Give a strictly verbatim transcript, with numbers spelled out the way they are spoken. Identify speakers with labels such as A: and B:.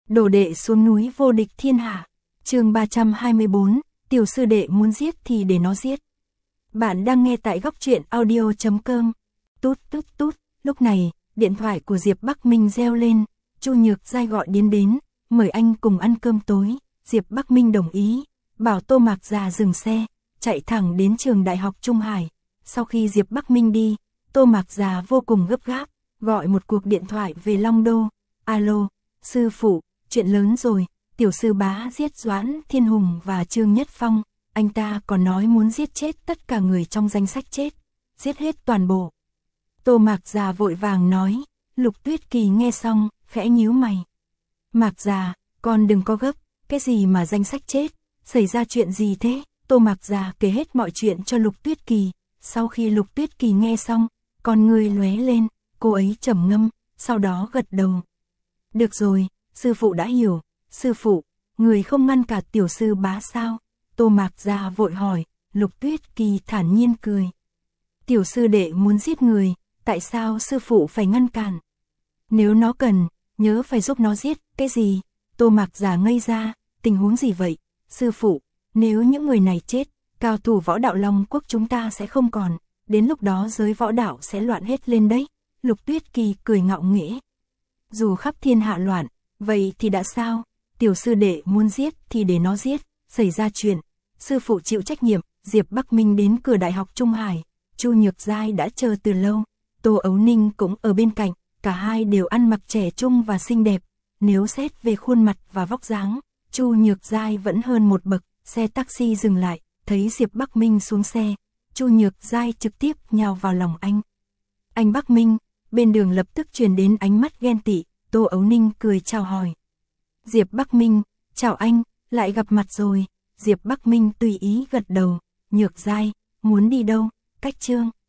A: Đồ đệ xuống núi vô địch thiên hạ. Chương ba trăm hai mươi bốn, tiểu sư đệ muốn giết thì để nó giết. Bạn đang nghe tại góc truyện audio chấm com. Tút tút tút, lúc này, điện thoại của Diệp Bắc Minh reo lên, Chu Nhược Giai gọi đến đến, mời anh cùng ăn cơm tối. Diệp Bắc Minh đồng ý, bảo Tô Mạc Già dừng xe, chạy thẳng đến trường Đại học Trung Hải. Sau khi Diệp Bắc Minh đi, Tô Mạc Già vô cùng gấp gáp, gọi một cuộc điện thoại về Long Đô. Alo, sư phụ, chuyện lớn rồi, tiểu sư bá giết Doãn Thiên Hùng và Trương Nhất Phong, anh ta còn nói muốn giết chết tất cả người trong danh sách chết, giết hết toàn bộ. Tô Mạc Già vội vàng nói. Lục Tuyết Kỳ nghe xong, khẽ nhíu mày. Mạc Già, con đừng có gấp, cái gì mà danh sách chết, xảy ra chuyện gì thế? Tô Mạc Già kể hết mọi chuyện cho Lục Tuyết Kỳ. Sau khi Lục Tuyết Kỳ nghe xong, con người lóe lên, cô ấy trầm ngâm, sau đó gật đầu. Được rồi, sư phụ đã hiểu. Sư phụ, người không ngăn cả tiểu sư bá sao? Tô Mạc Già vội hỏi. Lục Tuyết Kỳ thản nhiên cười. Tiểu sư đệ muốn giết người, tại sao sư phụ phải ngăn cản? Nếu nó cần, nhớ phải giúp nó giết. Cái gì? Tô Mạc Già ngây ra, tình huống gì vậy? Sư phụ, nếu những người này chết, cao thủ võ đạo Long Quốc chúng ta sẽ không còn, đến lúc đó giới võ đạo sẽ loạn hết lên đấy. Lục Tuyết Kỳ cười ngạo nghễ. Dù khắp thiên hạ loạn, vậy thì đã sao? Tiểu sư đệ muốn giết thì để nó giết, xảy ra chuyện, sư phụ chịu trách nhiệm. Diệp Bắc Minh đến cửa Đại học Trung Hải, Chu Nhược Giai đã chờ từ lâu, Tô Ấu Ninh cũng ở bên cạnh, cả hai đều ăn mặc trẻ trung và xinh đẹp. Nếu xét về khuôn mặt và vóc dáng, Chu Nhược Giai vẫn hơn một bậc. Xe taxi dừng lại, thấy Diệp Bắc Minh xuống xe, Chu Nhược Giai trực tiếp nhào vào lòng anh. Anh Bắc Minh, bên đường lập tức truyền đến ánh mắt ghen tị. Tô Ấu Ninh cười chào hỏi. Diệp Bắc Minh, chào anh, lại gặp mặt rồi. Diệp Bắc Minh tùy ý gật đầu. Nhược Giai, muốn đi đâu? Cách Trương